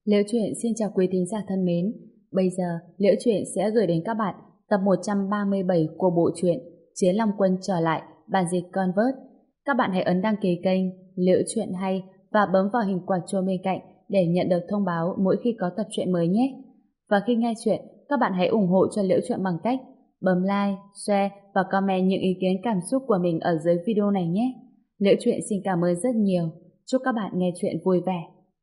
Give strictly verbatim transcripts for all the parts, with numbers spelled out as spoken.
Liễu Chuyện xin chào quý thính giả thân mến. Bây giờ, Liễu Chuyện sẽ gửi đến các bạn tập một trăm ba mươi bảy của bộ truyện Chiến Long Quân trở lại, bản dịch Convert. Các bạn hãy ấn đăng ký kênh Liễu Chuyện hay và bấm vào hình quả chuông bên cạnh để nhận được thông báo mỗi khi có tập truyện mới nhé. Và khi nghe chuyện, các bạn hãy ủng hộ cho Liễu Chuyện bằng cách bấm like, share và comment những ý kiến cảm xúc của mình ở dưới video này nhé. Liễu Chuyện xin cảm ơn rất nhiều. Chúc các bạn nghe chuyện vui vẻ.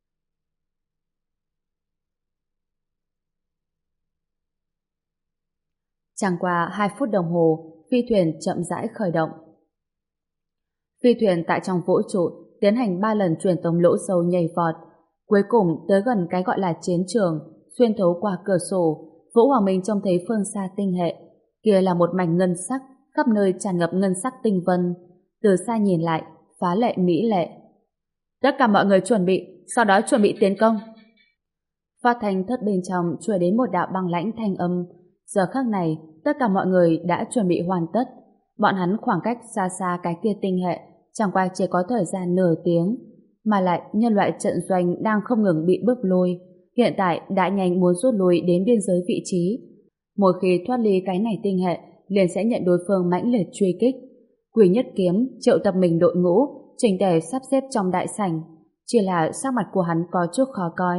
Chẳng qua hai phút đồng hồ, phi thuyền chậm rãi khởi động. Phi thuyền tại trong vũ trụ tiến hành ba lần truyền tống lỗ sâu nhảy vọt, cuối cùng tới gần cái gọi là chiến trường, xuyên thấu qua cửa sổ. Vũ Hoàng Minh trông thấy phương xa tinh hệ, kia là một mảnh ngân sắc, khắp nơi tràn ngập ngân sắc tinh vân. Từ xa nhìn lại, phá lệ mỹ lệ. Tất cả mọi người chuẩn bị, sau đó chuẩn bị tiến công. Phát thanh thất bên trong truyền đến một đạo băng lãnh thanh âm. Giờ khắc này, tất cả mọi người đã chuẩn bị hoàn tất. Bọn hắn khoảng cách xa xa cái kia tinh hệ, chẳng qua chỉ có thời gian nửa tiếng, mà lại nhân loại trận doanh đang không ngừng bị bước lui, hiện tại đã nhanh muốn rút lui đến biên giới vị trí. Một khi thoát ly cái này tinh hệ, liền sẽ nhận đối phương mãnh liệt truy kích. Quỷ Nhất Kiếm triệu tập mình đội ngũ, chỉnh tề sắp xếp trong đại sảnh, chỉ là sắc mặt của hắn có chút khó coi.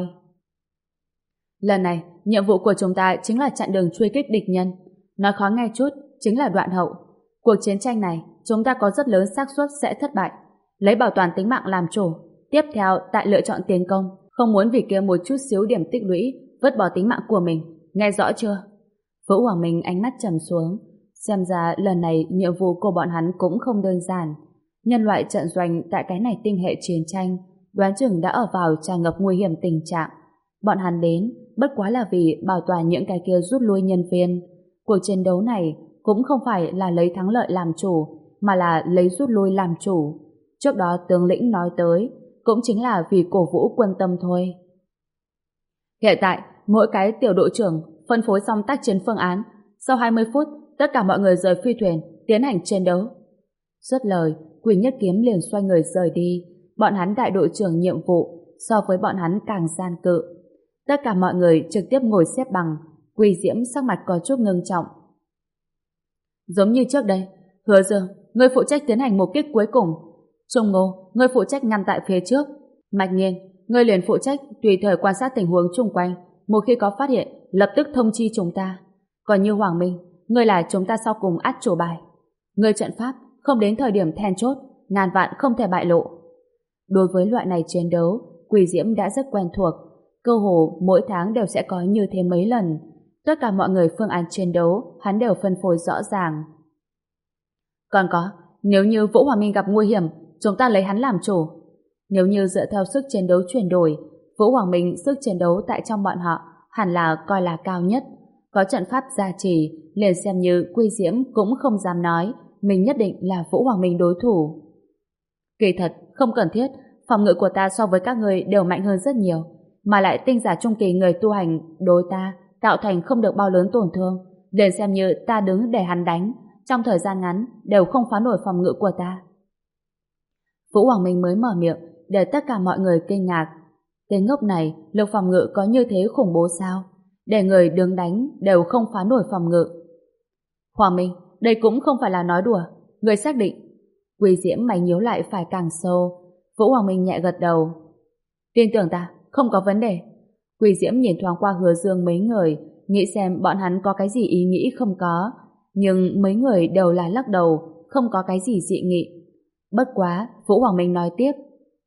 Lần này, nhiệm vụ của chúng ta chính là chặn đường truy kích địch nhân. Nói khó nghe chút, chính là đoạn hậu. Cuộc chiến tranh này, chúng ta có rất lớn xác suất sẽ thất bại. Lấy bảo toàn tính mạng làm chủ. Tiếp theo, tại lựa chọn tiến công, không muốn vì kia một chút xíu điểm tích lũy, vứt bỏ tính mạng của mình. Nghe rõ chưa? Vũ Hoàng Minh ánh mắt trầm xuống. Xem ra lần này nhiệm vụ của bọn hắn cũng không đơn giản. Nhân loại trận doanh tại cái này tinh hệ chiến tranh, đoán chừng đã ở vào tràn ngập nguy hiểm tình trạng. Bọn hắn đến bất quá là vì bảo toàn những cái kia rút lui nhân viên. Cuộc chiến đấu này cũng không phải là lấy thắng lợi làm chủ, mà là lấy rút lui làm chủ. Trước đó tướng lĩnh nói tới, cũng chính là vì cổ vũ quân tâm thôi. Hiện tại, mỗi cái tiểu đội trưởng phân phối xong tác chiến phương án. Sau hai mươi phút, tất cả mọi người rời phi thuyền, tiến hành chiến đấu. Dứt lời, Quỷ Nhất Kiếm liền xoay người rời đi. Bọn hắn đại đội trưởng nhiệm vụ so với bọn hắn càng gian cự. Tất cả mọi người trực tiếp ngồi xếp bằng. Quỳ Diễm sắc mặt có chút ngưng trọng. Giống như trước đây, Hứa Dương, ngươi phụ trách tiến hành một kích cuối cùng. Trung Ngô, ngươi phụ trách ngăn tại phía trước. Mạch Nhiên, ngươi liền phụ trách tùy thời quan sát tình huống chung quanh. Một khi có phát hiện, lập tức thông chi chúng ta. Còn như Hoàng Minh, ngươi là chúng ta sau cùng át chủ bài. Ngươi trận pháp, không đến thời điểm then chốt, ngàn vạn không thể bại lộ. Đối với loại này chiến đấu, Quỳ Diễm đã rất quen thuộc. Cơ hồ mỗi tháng đều sẽ có như thế mấy lần. Tất cả mọi người phương án chiến đấu hắn đều phân phối rõ ràng. Còn có, nếu như Vũ Hoàng Minh gặp nguy hiểm, chúng ta lấy hắn làm chủ. Nếu như dựa theo sức chiến đấu chuyển đổi, Vũ Hoàng Minh sức chiến đấu tại trong bọn họ hẳn là coi là cao nhất. Có trận pháp gia trì, liền xem như Quy Diễm cũng không dám nói mình nhất định là Vũ Hoàng Minh đối thủ. Kỳ thật, không cần thiết, phòng ngự của ta so với các người đều mạnh hơn rất nhiều. Mà lại tinh giả trung kỳ người tu hành đối ta tạo thành không được bao lớn tổn thương, liền xem như ta đứng để hắn đánh, trong thời gian ngắn đều không phá nổi phòng ngự của ta. Vũ Hoàng Minh mới mở miệng để tất cả mọi người kinh ngạc. Tên ngốc này lực phòng ngự có như thế khủng bố sao? Để người đứng đánh đều không phá nổi phòng ngự. Hoàng Minh, đây cũng không phải là nói đùa, người xác định. Quỳ Diễm mày nhíu lại phải càng sâu. Vũ Hoàng Minh nhẹ gật đầu. Tin tưởng ta, không có vấn đề. Quỳ Diễm nhìn thoáng qua Hứa Dương mấy người, nghĩ xem bọn hắn có cái gì ý nghĩ không có, nhưng mấy người đều là lắc đầu, không có cái gì dị nghị. Bất quá, Vũ Hoàng Minh nói tiếp.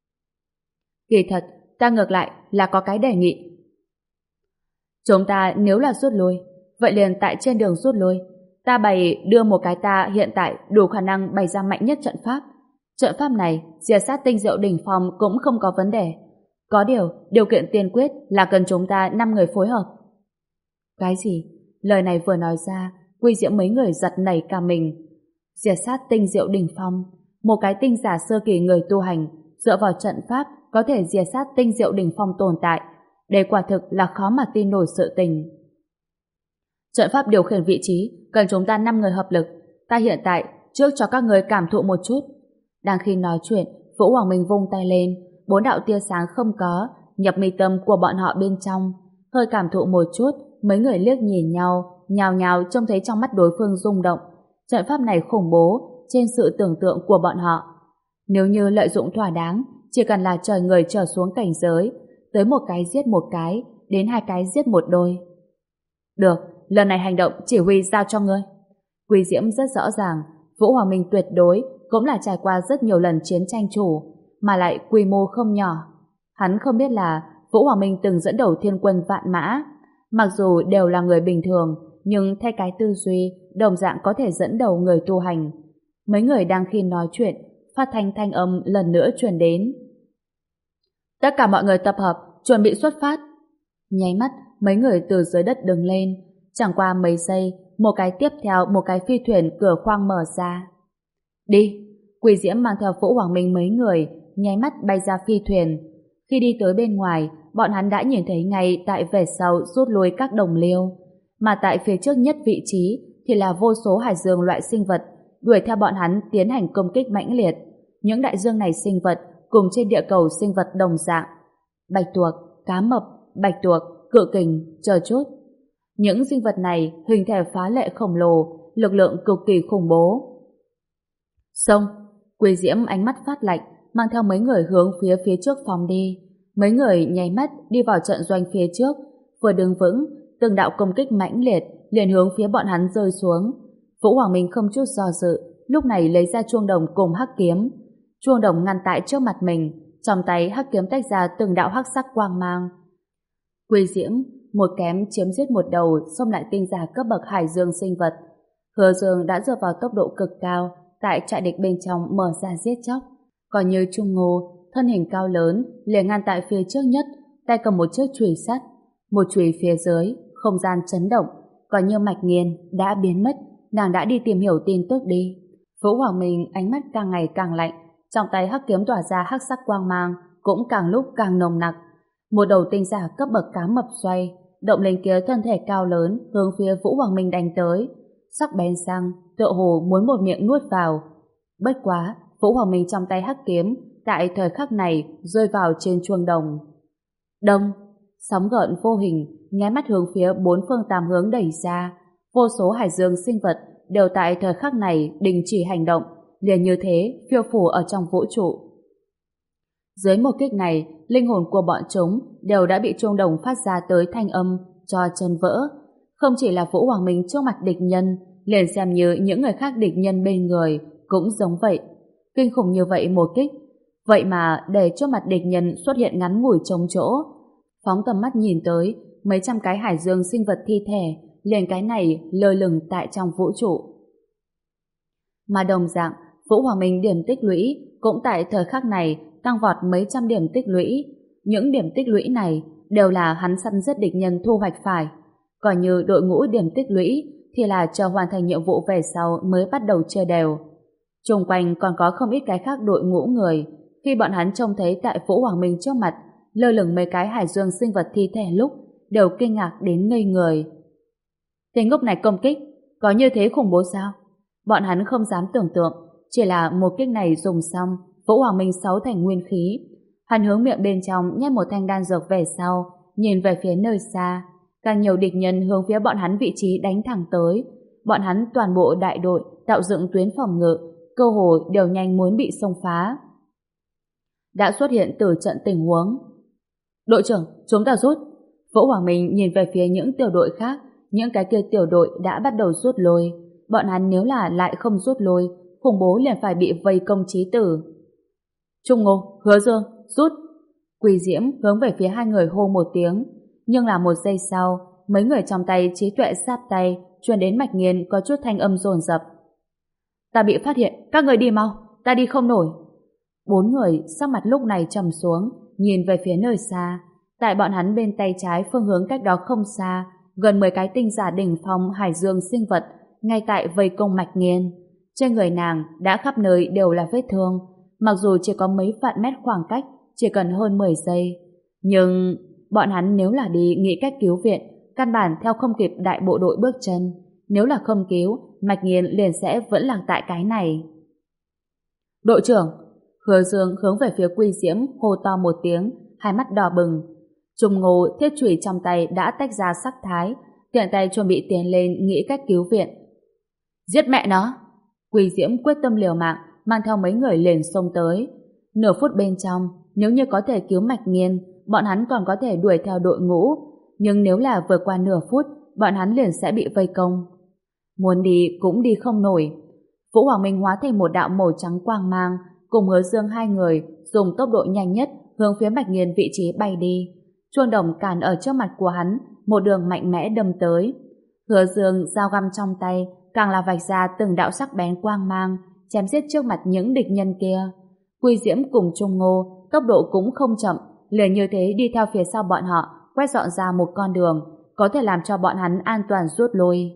Kỳ thật, ta ngược lại là có cái đề nghị. Chúng ta nếu là rút lui, vậy liền tại trên đường rút lui, ta bày đưa một cái ta hiện tại đủ khả năng bày ra mạnh nhất trận pháp. Trận pháp này, diệt sát tinh diệu đỉnh phong cũng không có vấn đề. Có điều, điều kiện tiên quyết là cần chúng ta năm người phối hợp. Cái gì? Lời này vừa nói ra, Quy Diễm mấy người giật nảy cả mình. Diệt sát tinh diệu đỉnh phong, một cái tinh giả sơ kỳ người tu hành, dựa vào trận pháp có thể diệt sát tinh diệu đỉnh phong tồn tại. Đây quả thực là khó mà tin nổi sự tình. Trận pháp điều khiển vị trí cần chúng ta năm người hợp lực. Ta hiện tại trước cho các người cảm thụ một chút. Đang khi nói chuyện, Vũ Hoàng Minh vung tay lên, bốn đạo tia sáng không có, nhập mi tâm của bọn họ bên trong. Hơi cảm thụ một chút, mấy người liếc nhìn nhau, nhào nhào trông thấy trong mắt đối phương rung động. Trận pháp này khủng bố, trên sự tưởng tượng của bọn họ. Nếu như lợi dụng thỏa đáng, chỉ cần là trời người trở xuống cảnh giới, tới một cái giết một cái, đến hai cái giết một đôi. Được, lần này hành động chỉ huy giao cho ngươi. Quý Diễm rất rõ ràng, Vũ Hoàng Minh tuyệt đối cũng là trải qua rất nhiều lần chiến tranh chủ, mà lại quy mô không nhỏ. Hắn không biết là Vũ Hoàng Minh từng dẫn đầu thiên quân vạn mã. Mặc dù đều là người bình thường, nhưng thay cái tư duy, đồng dạng có thể dẫn đầu người tu hành. Mấy người đang khi nói chuyện, phát thanh thanh âm lần nữa truyền đến. Tất cả mọi người tập hợp, chuẩn bị xuất phát. Nháy mắt, mấy người từ dưới đất đứng lên. Chẳng qua mấy giây, một cái tiếp theo một cái phi thuyền cửa khoang mở ra. Đi! Quỷ Diễm mang theo Vũ Hoàng Minh mấy người, nháy mắt bay ra phi thuyền. Khi đi tới bên ngoài, bọn hắn đã nhìn thấy ngay tại về sau rút lui các đồng liêu. Mà tại phía trước nhất vị trí thì là vô số hải dương loại sinh vật đuổi theo bọn hắn tiến hành công kích mãnh liệt. Những đại dương này sinh vật cùng trên địa cầu sinh vật đồng dạng. Bạch tuộc, cá mập, bạch tuộc, cự kình, chờ chút. Những sinh vật này hình thể phá lệ khổng lồ, lực lượng cực kỳ khủng bố. Xông! Quỷ Diễm ánh mắt phát lạnh, mang theo mấy người hướng phía phía trước phóng đi. Mấy người nháy mắt đi vào trận doanh phía trước, vừa đứng vững, từng đạo công kích mãnh liệt liền hướng phía bọn hắn rơi xuống. Vũ Hoàng Minh không chút do dự, lúc này lấy ra chuông đồng cùng hắc kiếm. Chuông đồng ngăn tại trước mặt mình, trong tay hắc kiếm tách ra từng đạo hắc sắc quang mang. Quỷ Diễm một kém chiếm giết một đầu, xông lại tinh giả cấp bậc hải dương sinh vật. Hứa Dương đã dựa vào tốc độ cực cao, tại trại địch bên trong mở ra giết chóc. Còn như Trung Ngô, thân hình cao lớn, liền ngăn tại phía trước nhất, tay cầm một chiếc chùy sắt, một chùy phía dưới, không gian chấn động. Còn như Mạch Nghiên đã biến mất, nàng đã đi tìm hiểu tin tức đi. Vũ Hoàng Minh ánh mắt càng ngày càng lạnh, trong tay hắc kiếm tỏa ra hắc sắc quang mang, cũng càng lúc càng nồng nặc. Một đầu tinh giả cấp bậc cá mập xoay, động lên kia thân thể cao lớn hướng phía Vũ Hoàng Minh đánh tới, sắc bén răng, tựa hồ muốn một miệng nuốt vào. Bất quá, Vũ Hoàng Minh trong tay hắc kiếm tại thời khắc này rơi vào trên chuông đồng. Đông, sóng gợn vô hình nháy mắt hướng phía bốn phương tám hướng đẩy ra. Vô số hải dương sinh vật đều tại thời khắc này đình chỉ hành động, liền như thế phiêu phù ở trong vũ trụ. Dưới một kích này, linh hồn của bọn chúng đều đã bị chuông đồng phát ra tới thanh âm cho chân vỡ. Không chỉ là Vũ Hoàng Minh trước mặt địch nhân, liền xem như những người khác địch nhân bên người cũng giống vậy. Kinh khủng như vậy một kích, vậy mà để trước mặt địch nhân xuất hiện ngắn ngủi trống chỗ. Phóng tầm mắt nhìn tới, mấy trăm cái hải dương sinh vật thi thể, liền cái này lơ lửng tại trong vũ trụ. Mà đồng dạng, Vũ Hoàng Minh điểm tích lũy cũng tại thời khắc này tăng vọt mấy trăm điểm tích lũy. Những điểm tích lũy này đều là hắn săn giết địch nhân thu hoạch phải. Còn như đội ngũ điểm tích lũy thì là chờ hoàn thành nhiệm vụ về sau mới bắt đầu chia đều. Xung quanh còn có không ít cái khác đội ngũ người. Khi bọn hắn trông thấy tại Vũ Hoàng Minh trước mặt lơ lửng mấy cái hải dương sinh vật thi thể lúc đều kinh ngạc đến ngây người. Tên ngốc này công kích có như thế khủng bố sao? Bọn hắn không dám tưởng tượng, chỉ là một kích này dùng xong, Vũ Hoàng Minh sáu thành nguyên khí. Hắn hướng miệng bên trong nhét một thanh đan dược về sau, nhìn về phía nơi xa, càng nhiều địch nhân hướng phía bọn hắn vị trí đánh thẳng tới. Bọn hắn toàn bộ đại đội tạo dựng tuyến phòng ngự, cơ hồ đều nhanh muốn bị xông phá. Đã xuất hiện từ trận tình huống. Đội trưởng, chúng ta rút. Vũ Hoàng Minh nhìn về phía những tiểu đội khác, những cái kia tiểu đội đã bắt đầu rút lui. Bọn hắn nếu là lại không rút lui, khủng bố liền phải bị vây công chí tử. Trung Ngô, Hứa Dương, rút. Quỷ Diễm hướng về phía hai người hô một tiếng, nhưng là một giây sau, mấy người trong tay trí tuệ sáp tay truyền đến Mạch Nghiên có chút thanh âm dồn dập. Ta bị phát hiện, các người đi mau, ta đi không nổi. Bốn người sắc mặt lúc này trầm xuống, nhìn về phía nơi xa. Tại bọn hắn bên tay trái phương hướng cách đó không xa, gần mười cái tinh giả đỉnh phong hải dương sinh vật ngay tại vây công Mạch Nghiên. Trên người nàng đã khắp nơi đều là vết thương, mặc dù chỉ có mấy vạn mét khoảng cách, chỉ cần hơn mười giây. Nhưng bọn hắn nếu là đi nghĩ cách cứu viện, căn bản theo không kịp đại bộ đội bước chân. Nếu là không cứu, Mạch Nghiên liền sẽ vẫn lạc tại cái này. Đội trưởng, Hứa Dương hướng về phía Quy Diễm hô to một tiếng, hai mắt đỏ bừng. Trung Ngô thiết chùy trong tay đã tách ra sắc thái, tiện tay chuẩn bị tiến lên nghĩ cách cứu viện. Giết mẹ nó! Quỳ Diễm quyết tâm liều mạng, mang theo mấy người liền xông tới. Nửa phút bên trong, nếu như có thể cứu Mạch Nghiên, bọn hắn còn có thể đuổi theo đội ngũ, nhưng nếu là vượt qua nửa phút, bọn hắn liền sẽ bị vây công. Muốn đi cũng đi không nổi. Vũ Hoàng Minh hóa thành một đạo màu trắng quang mang, cùng Hứa Dương hai người dùng tốc độ nhanh nhất hướng phía Mạch Nghiên vị trí bay đi. Chuông đồng cản ở trước mặt của hắn, một đường mạnh mẽ đâm tới. Hứa Dương dao găm trong tay, càng là vạch ra từng đạo sắc bén quang mang, chém giết trước mặt những địch nhân kia. Quy Diễm cùng Trung Ngô tốc độ cũng không chậm, liền như thế đi theo phía sau bọn họ, quét dọn ra một con đường, có thể làm cho bọn hắn an toàn rút lui.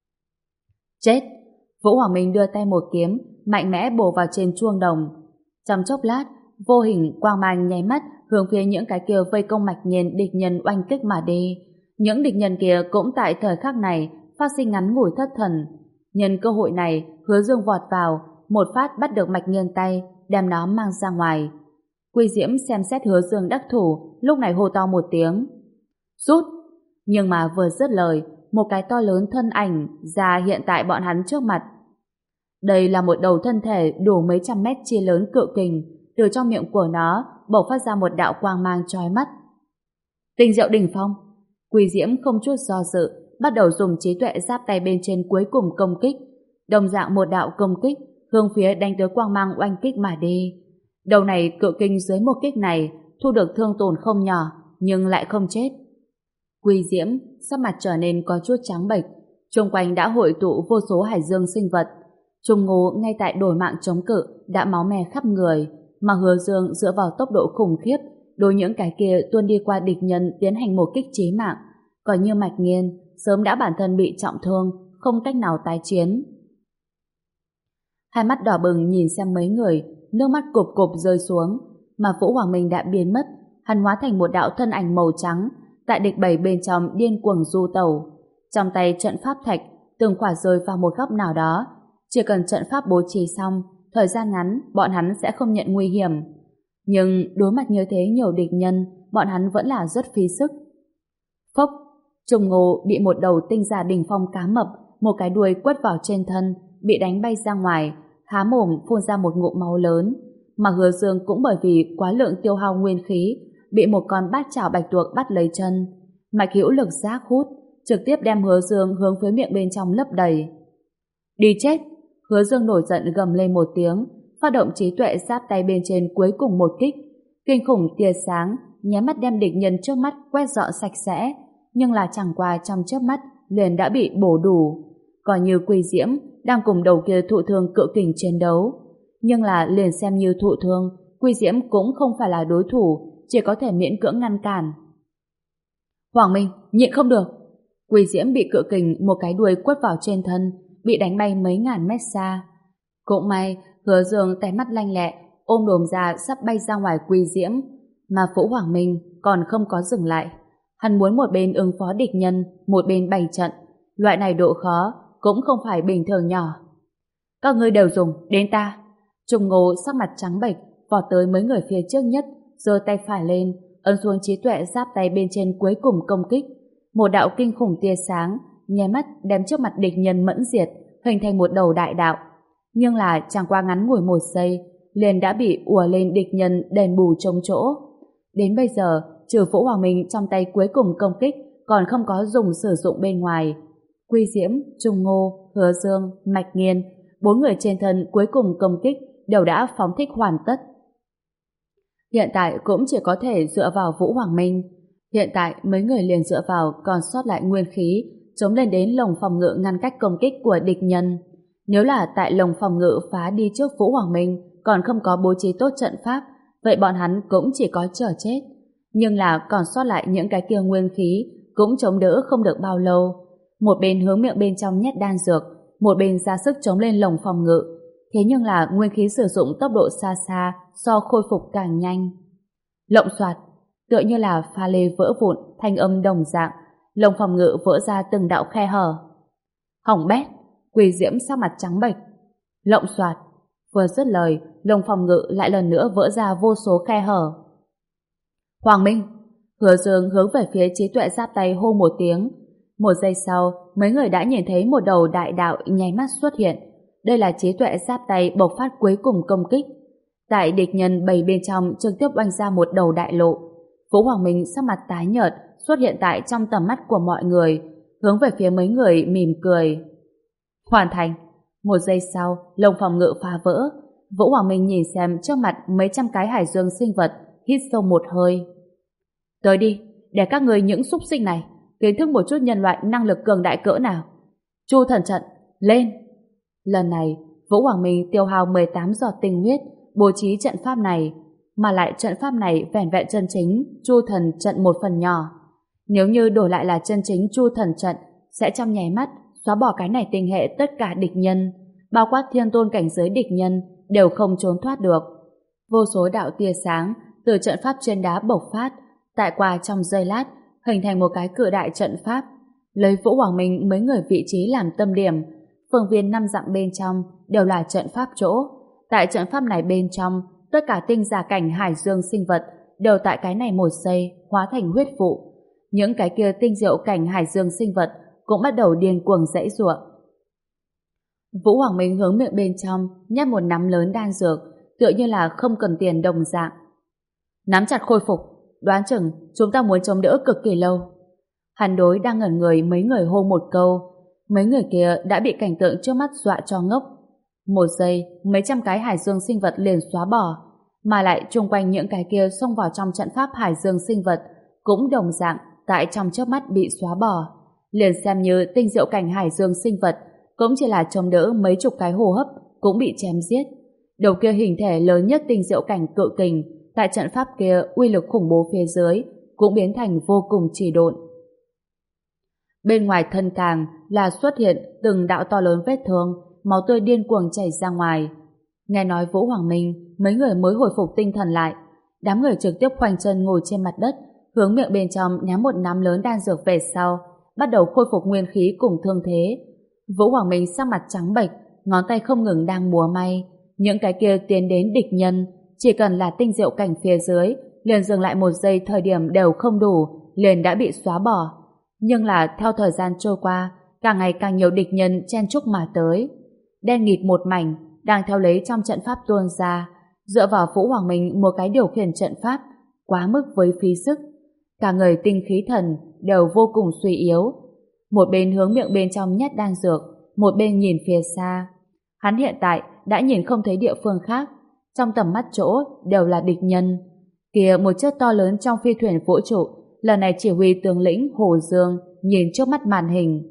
Chết! Vũ Hoàng Minh đưa tay một kiếm, mạnh mẽ bổ vào trên chuông đồng. Trong chốc lát, vô hình quang mang nháy mắt hướng phía những cái kia vây công Mạch Nghiên địch nhân oanh kích mà đi. Những địch nhân kia cũng tại thời khắc này phát sinh ngắn ngủi thất thần. Nhân cơ hội này, Hứa Dương vọt vào, một phát bắt được Mạch Nghiên tay, đem nó mang ra ngoài. Quy Diễm xem xét Hứa Dương đắc thủ, lúc này hô to một tiếng. Rút! Nhưng mà vừa dứt lời, một cái to lớn thân ảnh ra hiện tại bọn hắn trước mặt. Đây là một đầu thân thể đủ mấy trăm mét chia lớn cự kình, từ trong miệng của nó bộc phát ra một đạo quang mang chói mắt. Tinh Diệu Đỉnh Phong! Quy Diễm không chút do dự, bắt đầu dùng trí tuệ giáp tay bên trên cuối cùng công kích. Đồng dạng một đạo công kích, hướng phía đánh tới quang mang oanh kích mà đi. Đầu này cự kình dưới một kích này thu được thương tổn không nhỏ, nhưng lại không chết. Quy Diễm sắc mặt trở nên có chút trắng bệch, xung quanh đã hội tụ vô số hải dương sinh vật. Trung Ngô ngay tại đổi mạng chống cự đã máu me khắp người, mà Hứa Dương dựa vào tốc độ khủng khiếp đối những cái kia tuôn đi qua địch nhân tiến hành một kích chí mạng. Còn như Mạch Nghiên sớm đã bản thân bị trọng thương, không cách nào tái chiến. Hai mắt đỏ bừng nhìn xem mấy người, nước mắt cộp cộp rơi xuống, mà Vũ Hoàng Minh đã biến mất, hắn hóa thành một đạo thân ảnh màu trắng, tại địch bầy bên trong điên cuồng du tẩu. Trong tay trận pháp thạch, từng quả rơi vào một góc nào đó, chỉ cần trận pháp bố trí xong, thời gian ngắn bọn hắn sẽ không nhận nguy hiểm. Nhưng đối mặt như thế nhiều địch nhân, bọn hắn vẫn là rất phí sức. Phốc, Trung Ngô bị một đầu tinh giả đỉnh phong cá mập, một cái đuôi quất vào trên thân, bị đánh bay ra ngoài, há mồm phun ra một ngụm máu lớn. Mà Hứa Dương cũng bởi vì quá lượng tiêu hao nguyên khí, bị một con bát chảo bạch tuộc bắt lấy chân. Mạch hữu lực giác hút, trực tiếp đem Hứa Dương hướng phía miệng bên trong lấp đầy. Đi chết! Hứa Dương nổi giận gầm lên một tiếng, phát động trí tuệ giáp tay bên trên cuối cùng một kích. Kinh khủng tia sáng nháy mắt đem địch nhân trước mắt quét dọn sạch sẽ, nhưng là chẳng qua trong chớp mắt liền đã bị bổ đủ. Còn như Quy Diễm đang cùng đầu kia thụ thương cự kình chiến đấu, nhưng là liền xem như thụ thương, Quy Diễm cũng không phải là đối thủ, chỉ có thể miễn cưỡng ngăn cản. Hoàng Minh, nhịn không được! Quy Diễm bị cự kình một cái đuôi quất vào trên thân, bị đánh bay mấy ngàn mét xa. Cũng may, Hứa Dương tay mắt lanh lẹ, ôm đồm ra sắp bay ra ngoài Quy Diễm, mà Vũ Hoàng Minh còn không có dừng lại. Hắn muốn một bên ứng phó địch nhân, một bên bày trận. Loại này độ khó cũng không phải bình thường nhỏ. Các ngươi đều dùng, đến ta! Trung Ngô sắc mặt trắng bệch, vọt tới mấy người phía trước nhất, giơ tay phải lên, ấn xuống trí tuệ giáp tay bên trên cuối cùng công kích. Một đạo kinh khủng tia sáng nháy mắt đem trước mặt địch nhân mẫn diệt, hình thành một đầu đại đạo. Nhưng là chẳng qua ngắn ngủi một giây, liền đã bị ùa lên địch nhân đền bù trống chỗ. Đến bây giờ, trừ Vũ Hoàng Minh trong tay cuối cùng công kích, còn không có dùng sử dụng bên ngoài. Quy Diễm, Trung Ngô, Hứa Dương, Mạch Nghiên, bốn người trên thân cuối cùng công kích đều đã phóng thích hoàn tất. Hiện tại cũng chỉ có thể dựa vào Vũ Hoàng Minh. Hiện tại mấy người liền dựa vào còn sót lại nguyên khí, chống lên đến lồng phòng ngự ngăn cách công kích của địch nhân. Nếu là tại lồng phòng ngự phá đi trước Vũ Hoàng Minh còn không có bố trí tốt trận pháp, vậy bọn hắn cũng chỉ có chờ chết. Nhưng là còn sót lại những cái kia nguyên khí cũng chống đỡ không được bao lâu. Một bên hướng miệng bên trong nhét đan dược, một bên ra sức chống lên lồng phòng ngự. Thế nhưng là nguyên khí sử dụng tốc độ xa xa so khôi phục càng nhanh. Lộng xoạt, tựa như là pha lê vỡ vụn, thanh âm đồng dạng, lồng phòng ngự vỡ ra từng đạo khe hở. Hỏng bét! Quy Diễm sắc mặt trắng bệch. Lộng xoạt! Vừa dứt lời, lồng phòng ngự lại lần nữa vỡ ra vô số khe hở. Hoàng Minh! Hứa Dương hướng về phía trí tuệ giáp tay hô một tiếng. Một giây sau, mấy người đã nhìn thấy một đầu đại đạo nháy mắt xuất hiện. Đây là trí tuệ giáp tay bộc phát cuối cùng công kích. Tại địch nhân bầy bên trong trực tiếp oanh ra một đầu đại lộ. Vũ Hoàng Minh sắc mặt tái nhợt xuất hiện tại trong tầm mắt của mọi người, hướng về phía mấy người mỉm cười. Hoàn thành. Một giây sau, lồng phòng ngự phá vỡ. Vũ Hoàng Minh nhìn xem trước mặt mấy trăm cái hải dương sinh vật, hít sâu một hơi. Tới đi, để các người những súc sinh này kiến thức một chút nhân loại năng lực cường đại cỡ nào. Chu thần trận, lên! Lần này, Vũ Hoàng Minh tiêu hao mười tám giọt tinh huyết bố trí trận pháp này, mà lại trận pháp này vẻn vẹn chân chính Chu thần trận một phần nhỏ. Nếu như đổi lại là chân chính Chu thần trận, sẽ trong nháy mắt xóa bỏ cái này tình hệ tất cả địch nhân, bao quát thiên tôn cảnh giới địch nhân đều không trốn thoát được. Vô số đạo tia sáng từ trận pháp trên đá bộc phát, tại qua trong giây lát hình thành một cái cự đại trận pháp, lấy Vũ Hoàng Minh mấy người vị trí làm tâm điểm, phương viên năm dặm bên trong đều là trận pháp chỗ. Tại trận pháp này bên trong, tất cả tinh giả cảnh hải dương sinh vật đều tại cái này một giây hóa thành huyết vụ. Những cái kia tinh diệu cảnh hải dương sinh vật cũng bắt đầu điên cuồng giãy giụa. Vũ Hoàng Minh hướng miệng bên trong nhét một nắm lớn đan dược, tựa như là không cần tiền đồng dạng. Nắm chặt khôi phục, đoán chừng chúng ta muốn chống đỡ cực kỳ lâu. Hắn đối đang ngẩn người mấy người hô một câu, mấy người kia đã bị cảnh tượng trước mắt dọa cho ngốc. Một giây, mấy trăm cái hải dương sinh vật liền xóa bỏ, mà lại chung quanh những cái kia xông vào trong trận pháp hải dương sinh vật cũng đồng dạng tại trong chớp mắt bị xóa bỏ. Liền xem như tinh diệu cảnh hải dương sinh vật cũng chỉ là chống đỡ mấy chục cái hô hấp cũng bị chém giết. Đầu kia hình thể lớn nhất tinh diệu cảnh cự kình tại trận pháp kia uy lực khủng bố phía dưới cũng biến thành vô cùng trì độn. Bên ngoài thân càng là xuất hiện từng đạo to lớn vết thương, máu tươi điên cuồng chảy ra ngoài. Nghe nói Vũ Hoàng Minh, mấy người mới hồi phục tinh thần lại. Đám người trực tiếp khoanh chân ngồi trên mặt đất, hướng miệng bên trong ném một nắm lớn đan dược về sau, bắt đầu khôi phục nguyên khí cùng thương thế. Vũ Hoàng Minh sắc mặt trắng bệch, ngón tay không ngừng đang múa may. Những cái kia tiến đến địch nhân, chỉ cần là tinh diệu cảnh phía dưới, liền dừng lại một giây thời điểm đều không đủ, liền đã bị xóa bỏ. Nhưng là theo thời gian trôi qua, càng ngày càng nhiều địch nhân chen chúc mà tới. Đen nghịt một mảnh, đang theo lấy trong trận pháp tuôn ra, dựa vào Vũ Hoàng Minh một cái điều khiển trận pháp, quá mức với phí sức. Cả người tinh khí thần đều vô cùng suy yếu. Một bên hướng miệng bên trong nhét đan dược, một bên nhìn phía xa. Hắn hiện tại đã nhìn không thấy địa phương khác, trong tầm mắt chỗ đều là địch nhân. Kìa một chiếc to lớn trong phi thuyền vũ trụ, lần này chỉ huy tướng lĩnh Hồ Dương nhìn trước mắt màn hình.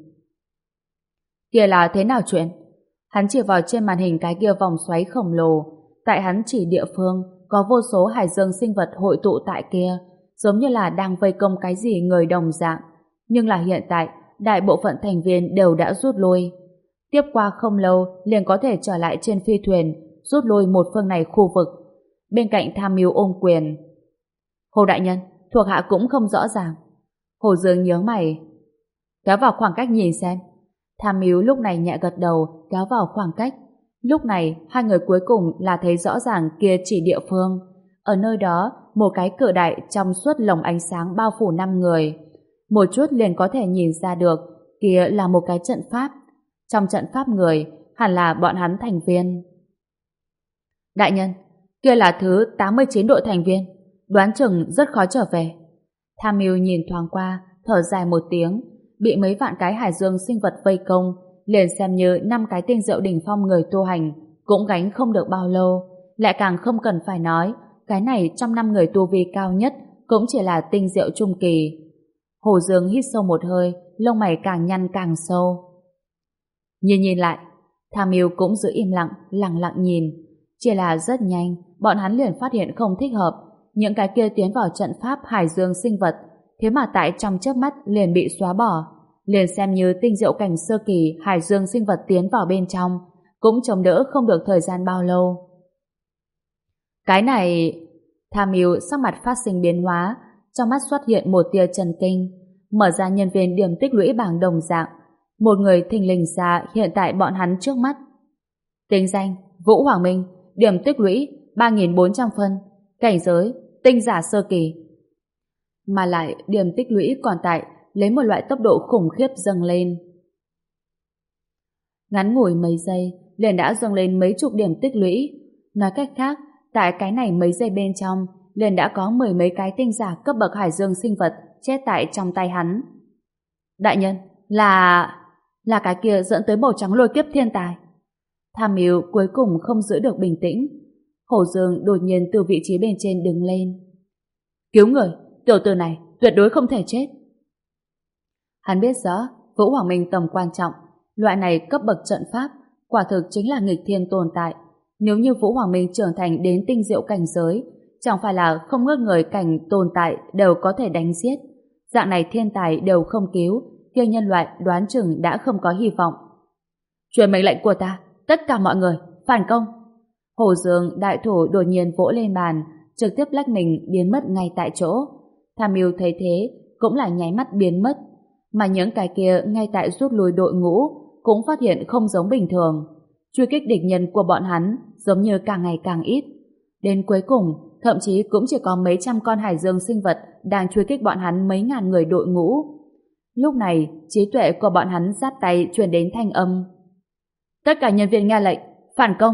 Kia là thế nào chuyện? Hắn chỉ vào trên màn hình cái kia vòng xoáy khổng lồ. Tại hắn chỉ địa phương có vô số hải dương sinh vật hội tụ tại kia, giống như là đang vây công cái gì người đồng dạng. Nhưng là hiện tại, đại bộ phận thành viên đều đã rút lui. Tiếp qua không lâu liền có thể trở lại trên phi thuyền, rút lui một phương này khu vực. Bên cạnh tham mưu ôm quyền. Hồ đại nhân, thuộc hạ cũng không rõ ràng. Hồ Dương nhớ mày. Kéo vào khoảng cách nhìn xem. Tham mưu lúc này nhẹ gật đầu, kéo vào khoảng cách. Lúc này, hai người cuối cùng là thấy rõ ràng kia chỉ địa phương. Ở nơi đó, một cái cửa đại trong suốt lồng ánh sáng bao phủ năm người. Một chút liền có thể nhìn ra được, kia là một cái trận pháp. Trong trận pháp người, hẳn là bọn hắn thành viên. Đại nhân, kia là thứ tám mươi chín đội thành viên. Đoán chừng rất khó trở về. Tham mưu nhìn thoáng qua, thở dài một tiếng. Bị mấy vạn cái hải dương sinh vật vây công, liền xem như năm cái tinh diệu đỉnh phong người tu hành cũng gánh không được bao lâu. Lại càng không cần phải nói, cái này trong năm người tu vi cao nhất cũng chỉ là tinh diệu trung kỳ. Hồ Dương hít sâu một hơi, lông mày càng nhăn càng sâu. Nhìn nhìn lại, Tham mưu cũng giữ im lặng, lặng lặng nhìn. Chỉ là rất nhanh, bọn hắn liền phát hiện không thích hợp. Những cái kia tiến vào trận pháp hải dương sinh vật, thế mà tại trong chớp mắt liền bị xóa bỏ. Liền xem như tinh diệu cảnh sơ kỳ hải dương sinh vật tiến vào bên trong, cũng chống đỡ không được thời gian bao lâu. Cái này... Tham mưu sắc mặt phát sinh biến hóa, trong mắt xuất hiện một tia trần kinh, mở ra nhân viên điểm tích lũy bảng đồng dạng. Một người thình lình ra hiện tại bọn hắn trước mắt. Tính danh Vũ Hoàng Minh, điểm tích lũy ba nghìn bốn trăm phân, cảnh giới tinh giả sơ kỳ. mà lại điểm tích lũy còn tại lấy một loại tốc độ khủng khiếp dâng lên. Ngắn ngủi mấy giây, liền đã dâng lên mấy chục điểm tích lũy. Nói cách khác, tại cái này mấy giây bên trong, liền đã có mười mấy cái tinh giả cấp bậc hải dương sinh vật chết tại trong tay hắn. Đại nhân, là... là cái kia dẫn tới màu trắng lôi kiếp thiên tài. Tham mưu cuối cùng không giữ được bình tĩnh. Hổ Dương đột nhiên từ vị trí bên trên đứng lên. Cứu người, tiểu tử này tuyệt đối không thể chết. Hắn biết rõ Vũ Hoàng Minh tầm quan trọng, loại này cấp bậc trận pháp quả thực chính là nghịch thiên tồn tại. Nếu như Vũ Hoàng Minh trưởng thành đến tinh diệu cảnh giới, chẳng phải là không ngớt người cảnh tồn tại đều có thể đánh giết. Dạng này thiên tài đều không cứu, kia nhân loại đoán chừng đã không có hy vọng. Truyền mệnh lệnh của ta, tất cả mọi người phản công. Hổ Dương đại thủ đột nhiên vỗ lên bàn, trực tiếp lách mình biến mất ngay tại chỗ. Tham mưu thấy thế cũng là nháy mắt biến mất, mà những cái kia ngay tại rút lui đội ngũ cũng phát hiện không giống bình thường. Truy kích địch nhân của bọn hắn giống như càng ngày càng ít. Đến cuối cùng, thậm chí cũng chỉ có mấy trăm con hải dương sinh vật đang truy kích bọn hắn mấy ngàn người đội ngũ. Lúc này, trí tuệ của bọn hắn giáp tay truyền đến thanh âm. Tất cả nhân viên nghe lệnh, phản công.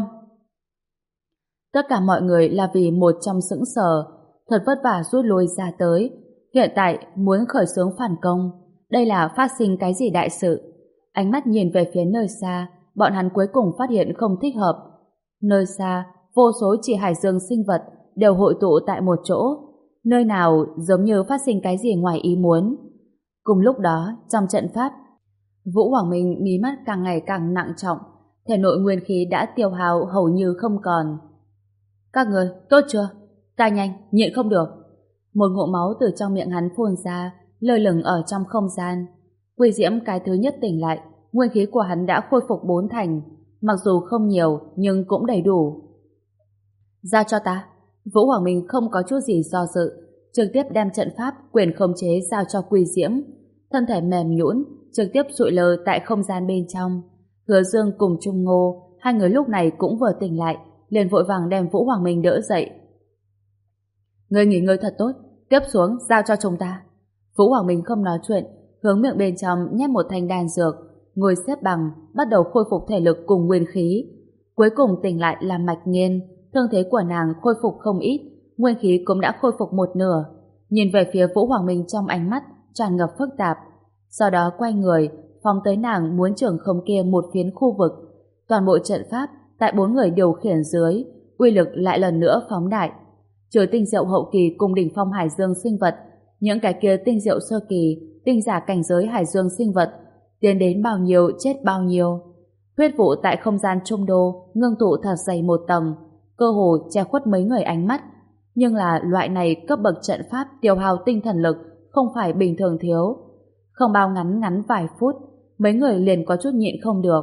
Tất cả mọi người là vì một trong sững sờ, thật vất vả rút lui ra tới. Hiện tại muốn khởi xướng phản công, đây là phát sinh cái gì đại sự? Ánh mắt nhìn về phía nơi xa, bọn hắn cuối cùng phát hiện không thích hợp. Nơi xa, vô số chỉ hải dương sinh vật đều hội tụ tại một chỗ, nơi nào giống như phát sinh cái gì ngoài ý muốn. Cùng lúc đó, trong trận pháp, Vũ Hoàng Minh mí mắt càng ngày càng nặng trọng, thể nội nguyên khí đã tiêu hao hầu như không còn. Các người, tốt chưa? Ta nhanh, nhịn không được. Một ngụm máu từ trong miệng hắn phun ra, lơ lửng ở trong không gian. Quỷ Diễm cái thứ nhất tỉnh lại, nguyên khí của hắn đã khôi phục bốn thành, mặc dù không nhiều nhưng cũng đầy đủ. Giao cho ta. Vũ Hoàng Minh không có chút gì do dự, trực tiếp đem trận pháp quyền khống chế giao cho Quỷ Diễm. Thân thể mềm nhũn, trực tiếp sụi lơ tại không gian bên trong. Hứa Dương cùng Trung Ngô, hai người lúc này cũng vừa tỉnh lại, liền vội vàng đem Vũ Hoàng Minh đỡ dậy. Ngươi nghỉ ngơi thật tốt, tiếp xuống giao cho chúng ta. Vũ Hoàng Minh không nói chuyện, hướng miệng bên trong nhét một thanh đan dược, ngồi xếp bằng, bắt đầu khôi phục thể lực cùng nguyên khí. Cuối cùng tỉnh lại là Mạch Nghiên, thương thế của nàng khôi phục không ít, nguyên khí cũng đã khôi phục một nửa. Nhìn về phía Vũ Hoàng Minh trong ánh mắt tràn ngập phức tạp, sau đó quay người phóng tới nàng muốn trưởng không kia một phiến khu vực. Toàn bộ trận pháp tại bốn người điều khiển dưới, uy lực lại lần nữa phóng đại. Trừ tinh diệu hậu kỳ cùng đỉnh phong hải dương sinh vật, những cái kia tinh diệu sơ kỳ, tinh giả cảnh giới hải dương sinh vật, tiến đến bao nhiêu chết bao nhiêu. Huyết vụ tại không gian trung đô ngưng tụ thật dày một tầng, cơ hồ che khuất mấy người ánh mắt. Nhưng là loại này cấp bậc trận pháp tiêu hao tinh thần lực không phải bình thường thiếu. Không bao ngắn ngắn vài phút, mấy người liền có chút nhịn không được.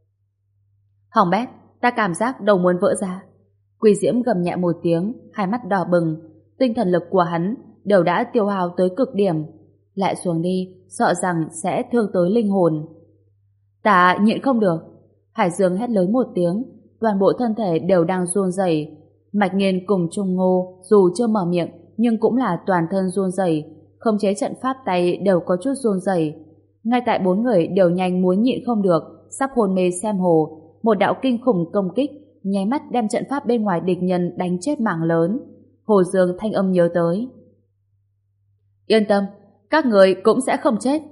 Hỏng bét, ta cảm giác đầu muốn vỡ ra. Quỷ Diễm gầm nhẹ một tiếng, hai mắt đỏ bừng, tinh thần lực của hắn đều đã tiêu hao tới cực điểm. Lại xuống đi, sợ rằng sẽ thương tới linh hồn. Ta nhịn không được. Hải Dương hét lớn một tiếng, toàn bộ thân thể đều đang run rẩy. Mạch Nghiên cùng Trung Ngô dù chưa mở miệng nhưng cũng là toàn thân run rẩy, khống chế trận pháp tay đều có chút run rẩy. Ngay tại bốn người đều nhanh muốn nhịn không được, sắp hôn mê xem hồ, một đạo kinh khủng công kích nháy mắt đem trận pháp bên ngoài địch nhân đánh chết mảng lớn. Hồ Dương thanh âm nhớ tới. Yên tâm, các người cũng sẽ không chết.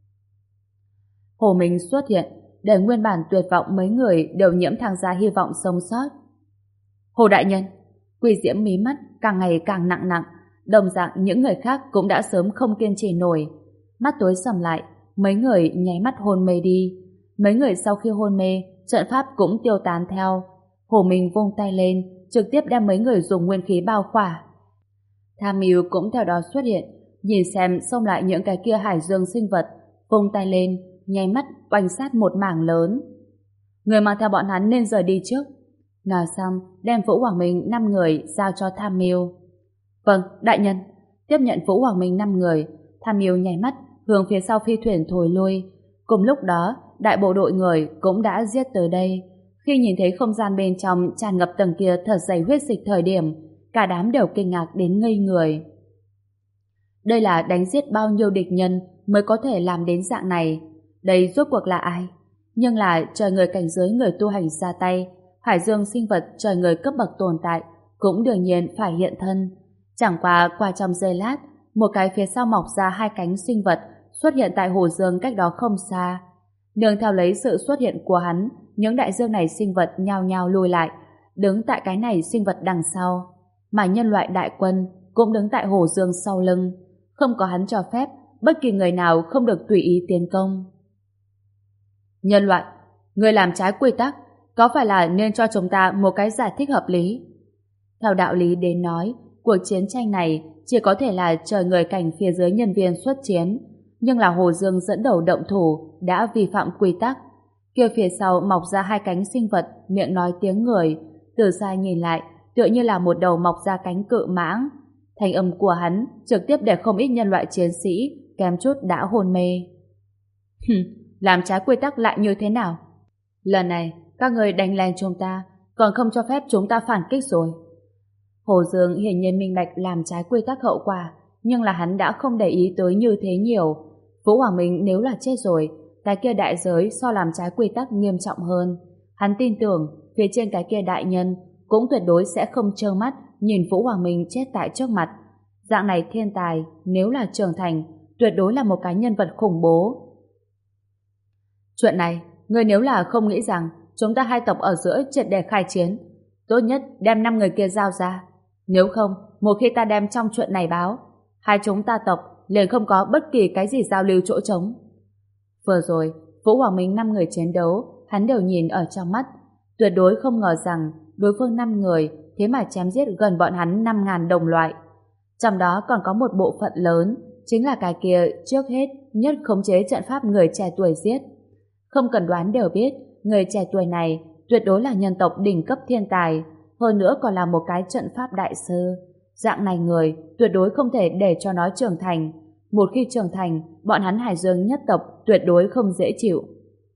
Hồ Minh xuất hiện, để nguyên bản tuyệt vọng mấy người đều nhiễm thang ra hy vọng sống sót. Hồ đại nhân, Quỷ Diễm mí mắt càng ngày càng nặng nặng, đồng dạng những người khác cũng đã sớm không kiên trì nổi. Mắt tối sầm lại, mấy người nháy mắt hôn mê đi. Mấy người sau khi hôn mê, trận pháp cũng tiêu tán theo. Hồ Minh vung tay lên, trực tiếp đem mấy người dùng nguyên khí bao khỏa. Tham mưu cũng theo đó xuất hiện, nhìn xem xông lại những cái kia hải dương sinh vật, vung tay lên, nháy mắt oanh sát một mảng lớn. Người mang theo bọn hắn nên rời đi trước. Nói xong, đem Vũ Hoàng Minh năm người giao cho tham mưu. Vâng, đại nhân. Tiếp nhận Vũ Hoàng Minh năm người, tham mưu nháy mắt hướng phía sau phi thuyền thổi lui. Cùng lúc đó, đại bộ đội người cũng đã giết tới đây. Khi nhìn thấy không gian bên trong tràn ngập tầng kia thật dày huyết dịch thời điểm, cả đám đều kinh ngạc đến ngây người. Đây là đánh giết bao nhiêu địch nhân mới có thể làm đến dạng này. Đây rốt cuộc là ai? Nhưng là trời người cảnh giới người tu hành ra tay, hải dương sinh vật trời người cấp bậc tồn tại cũng đương nhiên phải hiện thân. Chẳng qua qua trong giây lát, một cái phía sau mọc ra hai cánh sinh vật xuất hiện tại hồ dương cách đó không xa. Nương theo lấy sự xuất hiện của hắn, những đại dương này sinh vật nhao nhao lùi lại, đứng tại cái này sinh vật đằng sau. Mà nhân loại đại quân cũng đứng tại hồ dương sau lưng. Không có hắn cho phép, bất kỳ người nào không được tùy ý tiến công. Nhân loại, người làm trái quy tắc, có phải là nên cho chúng ta một cái giải thích hợp lý? Theo đạo lý đến nói, cuộc chiến tranh này chỉ có thể là trời người cảnh phía dưới nhân viên xuất chiến, nhưng là Hồ Dương dẫn đầu động thủ đã vi phạm quy tắc. Kia phía sau mọc ra hai cánh sinh vật, miệng nói tiếng người, từ xa nhìn lại tựa như là một đầu mọc ra cánh cự mãng. Thanh âm của hắn trực tiếp để không ít nhân loại chiến sĩ kém chút đã hôn mê. Làm trái quy tắc lại như thế nào? Lần này các người đánh lén chúng ta, còn không cho phép chúng ta phản kích rồi. Hồ Dương hiển nhiên minh bạch làm trái quy tắc hậu quả, nhưng là hắn đã không để ý tới như thế nhiều. Vũ Hoàng Minh nếu là chết rồi, cái kia đại giới so làm trái quy tắc nghiêm trọng hơn. Hắn tin tưởng phía trên cái kia đại nhân cũng tuyệt đối sẽ không trơ mắt nhìn Vũ Hoàng Minh chết tại trước mặt. Dạng này thiên tài nếu là trưởng thành tuyệt đối là một cái nhân vật khủng bố. Chuyện này, người nếu là không nghĩ rằng chúng ta hai tộc ở giữa triệt để khai chiến, tốt nhất đem năm người kia giao ra. Nếu không, một khi ta đem trong chuyện này báo, hai chúng ta tộc liền không có bất kỳ cái gì giao lưu chỗ trống. Vừa rồi, Vũ Hoàng Minh năm người chiến đấu, hắn đều nhìn ở trong mắt, tuyệt đối không ngờ rằng đối phương năm người thế mà chém giết gần bọn hắn năm ngàn đồng loại. Trong đó còn có một bộ phận lớn, chính là cái kia trước hết nhất khống chế trận pháp người trẻ tuổi giết. Không cần đoán đều biết, người trẻ tuổi này tuyệt đối là nhân tộc đỉnh cấp thiên tài, hơn nữa còn là một cái trận pháp đại sư. Dạng này người tuyệt đối không thể để cho nó trưởng thành. Một khi trưởng thành, bọn hắn Hải Dương nhất tộc tuyệt đối không dễ chịu.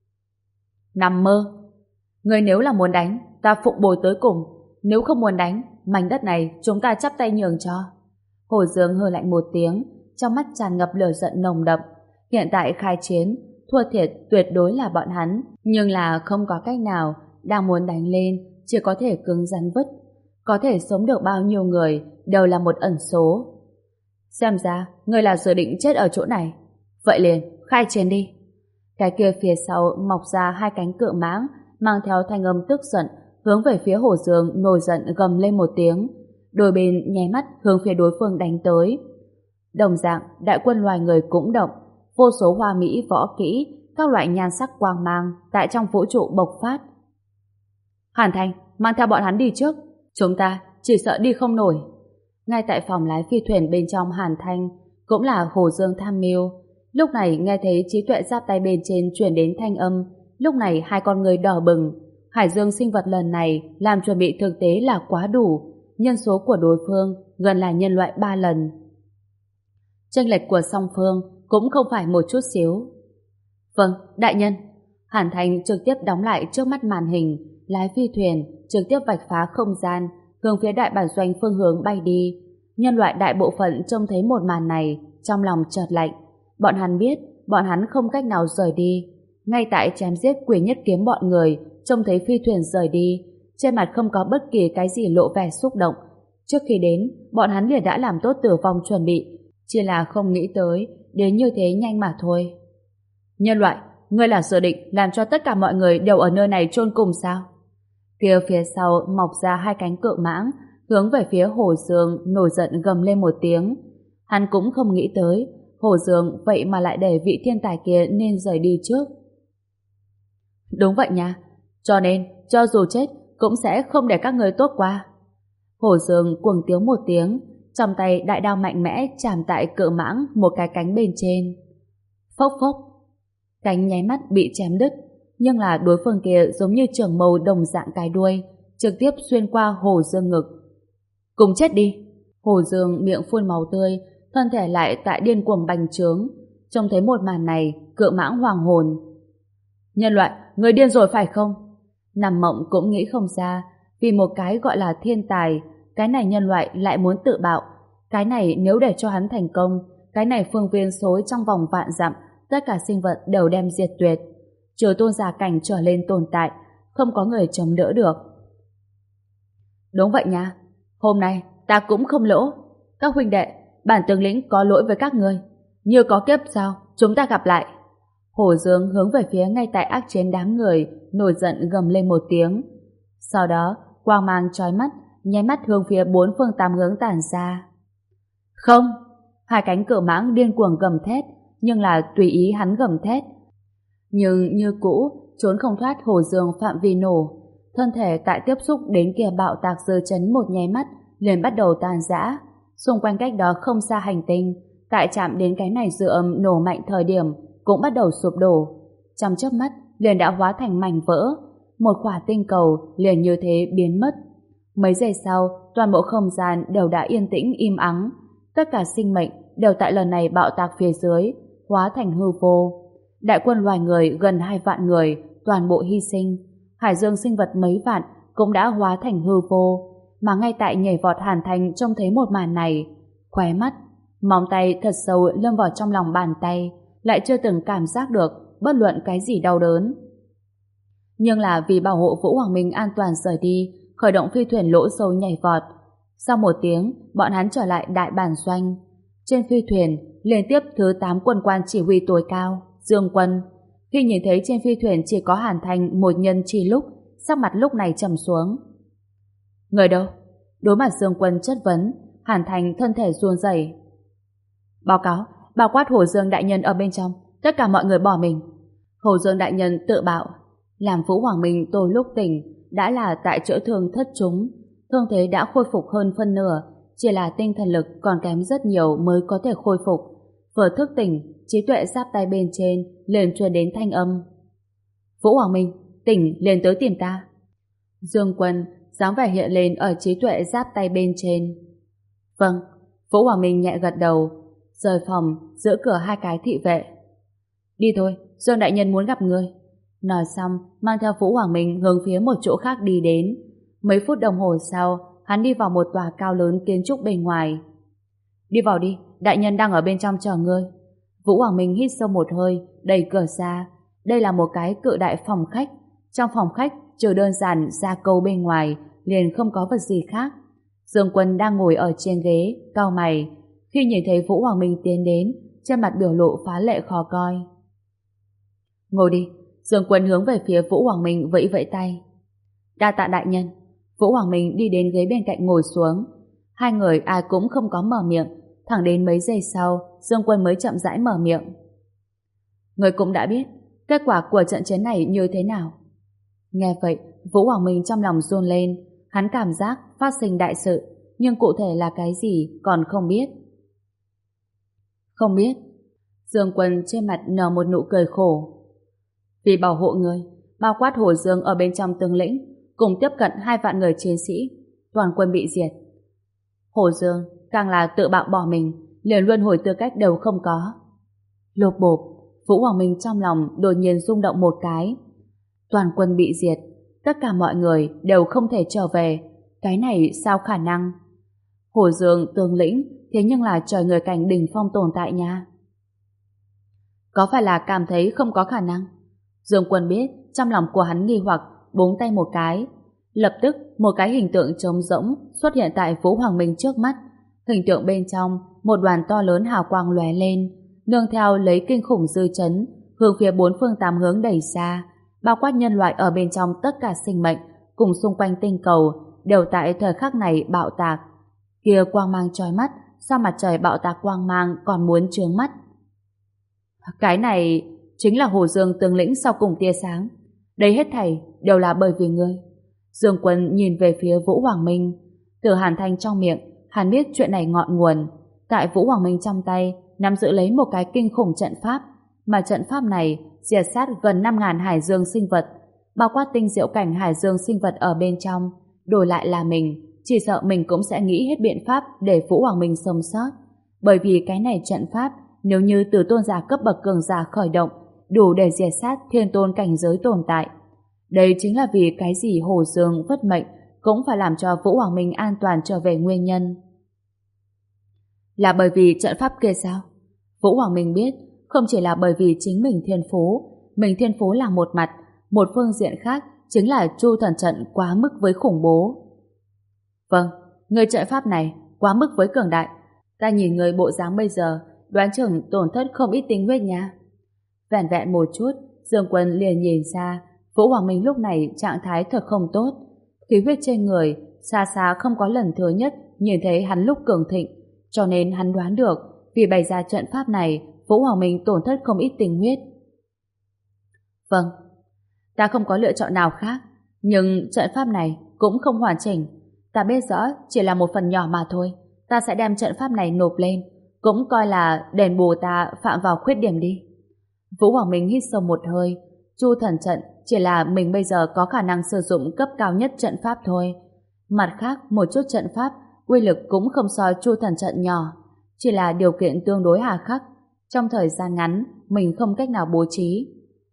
Nằm mơ. Người nếu là muốn đánh, ta phụng bồi tới cùng. Nếu không muốn đánh, mảnh đất này chúng ta chắp tay nhường cho. Hồ Dương hừ lạnh một tiếng, trong mắt tràn ngập lửa giận nồng đậm. Hiện tại khai chiến, thua thiệt tuyệt đối là bọn hắn, nhưng là không có cách nào, đang muốn đánh lên, chỉ có thể cứng rắn vứt. Có thể sống được bao nhiêu người đều là một ẩn số. Xem ra, người là dự định chết ở chỗ này. Vậy liền, khai chiến đi. Cái kia phía sau mọc ra hai cánh cự mãng, mang theo thanh âm tức giận, hướng về phía Hồ Dương nổi giận gầm lên một tiếng. Đôi bên nháy mắt hướng phía đối phương đánh tới. Đồng dạng, đại quân loài người cũng động, vô số hoa mỹ võ kỹ, các loại nhan sắc quang mang tại trong vũ trụ bộc phát. Hàn Thành, mang theo bọn hắn đi trước, chúng ta chỉ sợ đi không nổi. Ngay tại phòng lái phi thuyền bên trong Hàn Thanh, cũng là Hồ Dương tham mưu. Lúc này nghe thấy trí tuệ giáp tay bên trên truyền đến thanh âm, lúc này hai con người đỏ bừng. Hải Dương sinh vật lần này làm chuẩn bị thực tế là quá đủ, nhân số của đối phương gần là nhân loại ba lần. Chênh lệch của song phương cũng không phải một chút xíu. Vâng, đại nhân. Hàn Thành trực tiếp đóng lại trước mắt màn hình, lái phi thuyền trực tiếp vạch phá không gian, hướng phía đại bản doanh phương hướng bay đi. Nhân loại đại bộ phận trông thấy một màn này, trong lòng chợt lạnh. Bọn hắn biết, bọn hắn không cách nào rời đi. Ngay tại chém giết quỷ nhất kiếm bọn người, trông thấy phi thuyền rời đi, trên mặt không có bất kỳ cái gì lộ vẻ xúc động. Trước khi đến, bọn hắn liền đã làm tốt tử vong chuẩn bị, chỉ là không nghĩ tới đến như thế nhanh mà thôi. Nhân loại, ngươi là dự định làm cho tất cả mọi người đều ở nơi này chôn cùng sao? Kia phía sau mọc ra hai cánh cự mãng, hướng về phía Hồ Dương nổi giận gầm lên một tiếng. Hắn cũng không nghĩ tới Hồ Dương vậy mà lại để vị thiên tài kia nên rời đi trước. Đúng vậy nha, cho nên cho dù chết cũng sẽ không để các người tốt qua. Hồ Dương cuồng tiếng một tiếng, trong tay đại đao mạnh mẽ chạm tại cự mãng một cái cánh bên trên. Phốc phốc, cánh nháy mắt bị chém đứt, nhưng là đối phương kia giống như trường mâu đồng dạng cái đuôi, trực tiếp xuyên qua Hồ Dương ngực. Cùng chết đi! Hồ Dương miệng phun máu tươi, thân thể lại tại điên cuồng bành trướng. Trông thấy một màn này, cự mãng hoàng hồn. Nhân loại, người điên rồi phải không? Nằm mộng cũng nghĩ không ra, vì một cái gọi là thiên tài, cái này nhân loại lại muốn tự bạo. Cái này nếu để cho hắn thành công, cái này phương viên xối trong vòng vạn dặm, tất cả sinh vật đều đem diệt tuyệt. Trừ tôn giả cảnh trở lên tồn tại, không có người chống đỡ được. Đúng vậy nha, hôm nay ta cũng không lỗ. Các huynh đệ, bản tướng lĩnh có lỗi với các ngươi. Như có kiếp sau, chúng ta gặp lại. Hổ Dương hướng về phía ngay tại ác chiến đám người, nổi giận gầm lên một tiếng. Sau đó, quang mang chói mắt, nháy mắt hướng phía bốn phương tám hướng tản ra. Không! Hai cánh cự mãng điên cuồng gầm thét, nhưng là tùy ý hắn gầm thét. Nhưng như cũ, trốn không thoát Hổ Dương phạm vi nổ. Thân thể tại tiếp xúc đến kia bạo tạc dư chấn một nháy mắt, liền bắt đầu tan rã. Xung quanh cách đó không xa hành tinh, tại chạm đến cái này dư âm nổ mạnh thời điểm, cũng bắt đầu sụp đổ. Trong chớp mắt, liền đã hóa thành mảnh vỡ. Một quả tinh cầu liền như thế biến mất. Mấy giây sau, toàn bộ không gian đều đã yên tĩnh im ắng. Tất cả sinh mệnh đều tại lần này bạo tạc phía dưới, hóa thành hư vô. Đại quân loài người gần hai vạn người, toàn bộ hy sinh. Hải dương sinh vật mấy vạn cũng đã hóa thành hư vô. Mà ngay tại nhảy vọt Hàn Thành trông thấy một màn này, khóe mắt, móng tay thật sâu lâm vào trong lòng bàn tay, lại chưa từng cảm giác được bất luận cái gì đau đớn. Nhưng là vì bảo hộ Vũ Hoàng Minh an toàn rời đi, khởi động phi thuyền lỗ sâu nhảy vọt. Sau một tiếng, bọn hắn trở lại đại bản doanh. Trên phi thuyền, liên tiếp thứ tám quân quan chỉ huy tối cao, Dương Quân. Khi nhìn thấy trên phi thuyền chỉ có Hàn Thành một nhân chi lúc, sắc mặt lúc này trầm xuống. Người đâu? Đối mặt Dương Quân chất vấn, Hàn Thành thân thể run rẩy. Báo cáo, bao quát Hồ Dương đại nhân ở bên trong, tất cả mọi người bỏ mình. Hồ Dương đại nhân tự bạo, làm Vũ Hoàng Minh tôi lúc tỉnh đã là tại chữa thương thất chúng, thương thế đã khôi phục hơn phân nửa, chỉ là tinh thần lực còn kém rất nhiều mới có thể khôi phục. Vừa thức tỉnh, trí tuệ giáp tay bên trên liền truyền đến thanh âm. Vũ Hoàng Minh, tỉnh liền tới tìm ta. Dương Quân dáng vẻ hiện lên ở trí tuệ giáp tay bên trên. Vâng. Vũ Hoàng Minh nhẹ gật đầu, rời phòng, giữa cửa hai cái thị vệ. Đi thôi, Dương đại nhân muốn gặp ngươi. Nói xong, mang theo Vũ Hoàng Minh hướng phía một chỗ khác đi đến. Mấy phút đồng hồ sau, hắn đi vào một tòa cao lớn kiến trúc bên ngoài. Đi vào đi, đại nhân đang ở bên trong chờ ngươi. Vũ Hoàng Minh hít sâu một hơi, đẩy cửa ra. Đây là một cái cự đại phòng khách. Trong phòng khách, trừ đơn giản gia câu bên ngoài, liền không có vật gì khác. Dương Quân đang ngồi ở trên ghế, cau mày. Khi nhìn thấy Vũ Hoàng Minh tiến đến, trên mặt biểu lộ phá lệ khó coi. Ngồi đi. Dương Quân hướng về phía Vũ Hoàng Minh vẫy vẫy tay. Đa tạ đại nhân. Vũ Hoàng Minh đi đến ghế bên cạnh ngồi xuống. Hai người ai cũng không có mở miệng. Thẳng đến mấy giây sau, Dương Quân mới chậm rãi mở miệng. Người cũng đã biết kết quả của trận chiến này như thế nào. Nghe vậy, Vũ Hoàng Minh trong lòng run lên. Hắn cảm giác phát sinh đại sự, nhưng cụ thể là cái gì còn không biết. Không biết. Dương Quân trên mặt nở một nụ cười khổ. Vì bảo hộ người, bao quát Hồ Dương ở bên trong tướng lĩnh, cùng tiếp cận hai vạn người chiến sĩ, toàn quân bị diệt. Hồ Dương càng là tự bạo bỏ mình, liền luân hồi tư cách đều không có. Lột bộp, Vũ Hoàng Minh trong lòng đột nhiên rung động một cái. Toàn quân bị diệt, tất cả mọi người đều không thể trở về, cái này sao khả năng? Hồ Dương tướng lĩnh thế nhưng là trời người cảnh đỉnh phong tồn tại nha. Có phải là cảm thấy không có khả năng? Dương Quân biết trong lòng của hắn nghi hoặc, búng tay một cái. Lập tức một cái hình tượng trống rỗng xuất hiện tại Vũ Hoàng Minh trước mắt. Hình tượng bên trong một đoàn to lớn hào quang lóe lên, nương theo lấy kinh khủng dư chấn, hướng phía bốn phương tám hướng đẩy xa, bao quát nhân loại ở bên trong tất cả sinh mệnh cùng xung quanh tinh cầu đều tại thời khắc này bạo tạc. Kia quang mang chói mắt, sao mặt trời bạo tạc quang mang còn muốn chướng mắt. Cái này chính là Hồ Dương tướng lĩnh sau cùng tia sáng. Đây hết thảy đều là bởi vì ngươi. Dương Quân nhìn về phía Vũ Hoàng Minh. Từ Hàn Thanh trong miệng, hắn biết chuyện này ngọn nguồn. Tại Vũ Hoàng Minh trong tay nắm giữ lấy một cái kinh khủng trận pháp, mà trận pháp này diệt sát gần năm ngàn hải dương sinh vật, bao quát tinh diệu cảnh hải dương sinh vật ở bên trong. Đổi lại là mình, chỉ sợ mình cũng sẽ nghĩ hết biện pháp để Vũ Hoàng Minh sống sót. Bởi vì cái này trận pháp, nếu như từ tôn giả cấp bậc cường giả khởi động, đủ để diệt sát thiên tôn cảnh giới tồn tại. Đây chính là vì cái gì Hồ Dương vất mệnh cũng phải làm cho Vũ Hoàng Minh an toàn trở về nguyên nhân. Là bởi vì trận pháp kia sao? Vũ Hoàng Minh biết, không chỉ là bởi vì chính mình thiên phú, mình thiên phú là một mặt, một phương diện khác chính là Chu Thần trận quá mức với khủng bố. Vâng, người trận pháp này quá mức với cường đại. Ta nhìn người bộ dáng bây giờ, đoán chừng tổn thất không ít tinh huyết nha. Vẻn vẹn một chút, Dương Quân liền nhìn ra Vũ Hoàng Minh lúc này trạng thái thật không tốt. Khí huyết trên người xa xa không có lần thứ nhất nhìn thấy hắn lúc cường thịnh, cho nên hắn đoán được vì bày ra trận pháp này Vũ Hoàng Minh tổn thất không ít tinh huyết. Vâng, ta không có lựa chọn nào khác, nhưng trận pháp này cũng không hoàn chỉnh. Ta biết rõ chỉ là một phần nhỏ mà thôi. Ta sẽ đem trận pháp này nộp lên, cũng coi là đền bù ta phạm vào khuyết điểm đi. Vũ Hoàng Minh hít sâu một hơi. Chu Thần trận chỉ là mình bây giờ có khả năng sử dụng cấp cao nhất trận pháp thôi. Mặt khác, một chút trận pháp uy lực cũng không so Chu Thần trận nhỏ, chỉ là điều kiện tương đối hà khắc. Trong thời gian ngắn, mình không cách nào bố trí.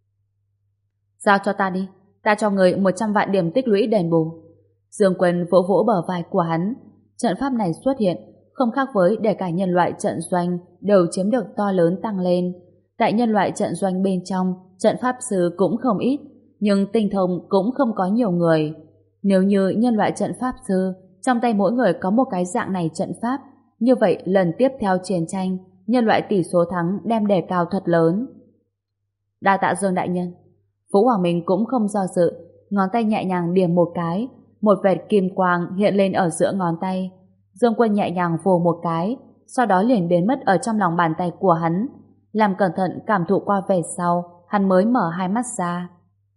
Giao cho ta đi, ta cho người một trăm vạn điểm tích lũy đền bù. Dương Quân vỗ vỗ bờ vai của hắn. Trận pháp này xuất hiện không khác với để cả nhân loại trận doanh đều chiếm được to lớn tăng lên. Tại nhân loại trận doanh bên trong, trận pháp sư cũng không ít, nhưng tinh thông cũng không có nhiều người. Nếu như nhân loại trận pháp sư trong tay mỗi người có một cái dạng này trận pháp, như vậy lần tiếp theo chiến tranh, nhân loại tỷ số thắng đem đề cao thật lớn. Đa tạ Dương đại nhân. Vũ Hoàng Minh cũng không do dự, ngón tay nhẹ nhàng điểm một cái, một vệt kim quang hiện lên ở giữa ngón tay. Dương Quân nhẹ nhàng vồ một cái, sau đó liền biến mất ở trong lòng bàn tay của hắn. Làm cẩn thận cảm thụ qua về sau, hắn mới mở hai mắt ra.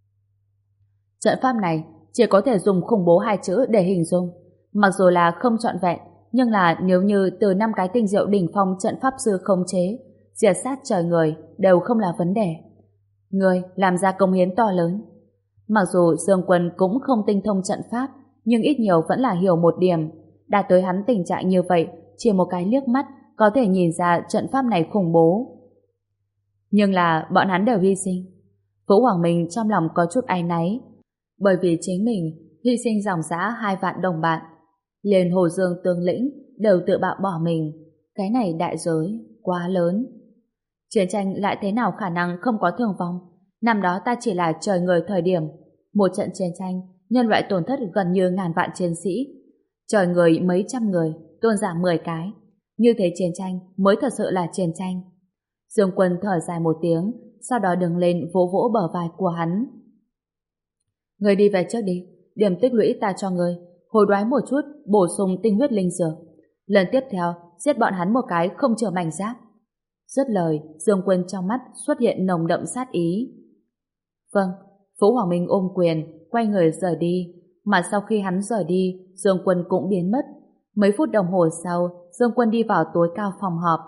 Trận pháp này chỉ có thể dùng khủng bố hai chữ để hình dung. Mặc dù là không trọn vẹn, nhưng là nếu như từ năm cái tinh diệu đỉnh phong trận pháp sư khống chế, diệt sát trời người đều không là vấn đề. Người làm ra công hiến to lớn. Mặc dù Dương Quân cũng không tinh thông trận pháp, nhưng ít nhiều vẫn là hiểu một điểm. Đạt tới hắn tình trạng như vậy, chỉ một cái liếc mắt có thể nhìn ra trận pháp này khủng bố. Nhưng là bọn hắn đều hy sinh. Vũ Hoàng Minh trong lòng có chút áy náy, bởi vì chính mình hy sinh dòng dã hai vạn đồng bạn, liền Hồ Dương tướng lĩnh đều tự bạo bỏ mình. Cái này đại giới quá lớn. Chiến tranh lại thế nào khả năng không có thương vong? Năm đó ta chỉ là trời người thời điểm, một trận chiến tranh nhân loại tổn thất gần như ngàn vạn chiến sĩ, trời người mấy trăm người, tôn giả mười cái. Như thế chiến tranh mới thật sự là chiến tranh. Dương Quân thở dài một tiếng, sau đó đứng lên vỗ vỗ bờ vai của hắn. Người đi về trước đi, điểm tích lũy ta cho người, hồi đoái một chút, bổ sung tinh huyết linh dược. Lần tiếp theo, giết bọn hắn một cái không chừa mảnh giáp. Dứt lời, Dương Quân trong mắt xuất hiện nồng đậm sát ý. Vâng, Vũ Hoàng Minh ôm quyền, quay người rời đi. Mà sau khi hắn rời đi, Dương Quân cũng biến mất. Mấy phút đồng hồ sau, Dương Quân đi vào tối cao phòng họp.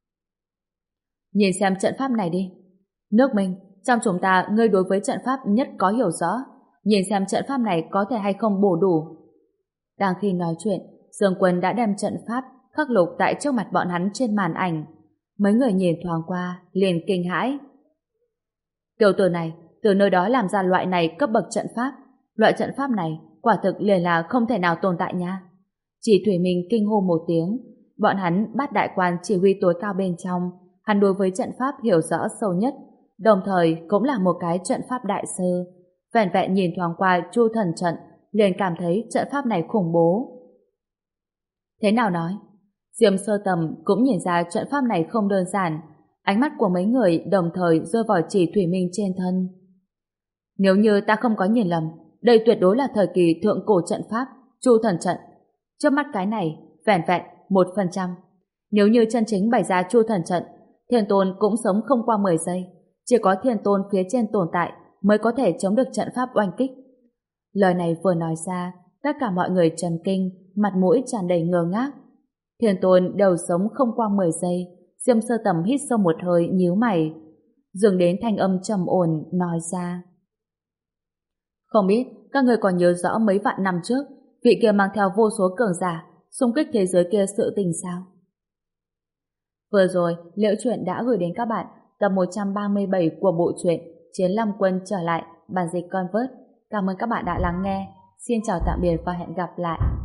Nhìn xem trận pháp này đi. Nước Minh, trong chúng ta ngươi đối với trận pháp nhất có hiểu rõ. Nhìn xem trận pháp này có thể hay không bổ đủ. Đang khi nói chuyện, Dương Quân đã đem trận pháp khắc lục tại trước mặt bọn hắn trên màn ảnh. Mấy người nhìn thoáng qua, liền kinh hãi. Tiểu tử này, từ nơi đó làm ra loại này cấp bậc trận pháp. Loại trận pháp này, quả thực liền là không thể nào tồn tại nha. Chỉ Thủy Minh kinh hô một tiếng. Bọn hắn bắt đại quan chỉ huy tối cao bên trong. Hắn đối với trận pháp hiểu rõ sâu nhất, đồng thời cũng là một cái trận pháp đại sư. Vẹn vẹn nhìn thoáng qua Chu Thần trận, liền cảm thấy trận pháp này khủng bố. Thế nào nói? Diêm Sơ Tầm cũng nhìn ra trận pháp này không đơn giản. Ánh mắt của mấy người đồng thời rơi vào Chỉ Thủy Minh trên thân. Nếu như ta không có nhìn lầm, đây tuyệt đối là thời kỳ thượng cổ trận pháp, Chu Thần trận. Trước mắt cái này, vẹn vẹn một phần trăm. Nếu như chân chính bày ra Chu Thần trận, Thiên Tôn cũng sống không qua mười giây. Chỉ có Thiên Tôn phía trên tồn tại mới có thể chống được trận pháp oanh kích. Lời này vừa nói ra, tất cả mọi người chấn kinh, mặt mũi tràn đầy ngơ ngác. Thiên Tôn đều sống không qua mười giây. Diêm Sơ Tầm hít sâu một hơi, nhíu mày, dừng đến thanh âm trầm ổn nói ra. Không biết các người còn nhớ rõ mấy vạn năm trước, vị kia mang theo vô số cường giả xung kích thế giới kia sự tình sao? Vừa rồi, Liễu Chuyện đã gửi đến các bạn tập một trăm ba mươi bảy của bộ truyện Chiến Long Quân trở lại, bản dịch Convert. Cảm ơn các bạn đã lắng nghe. Xin chào tạm biệt và hẹn gặp lại.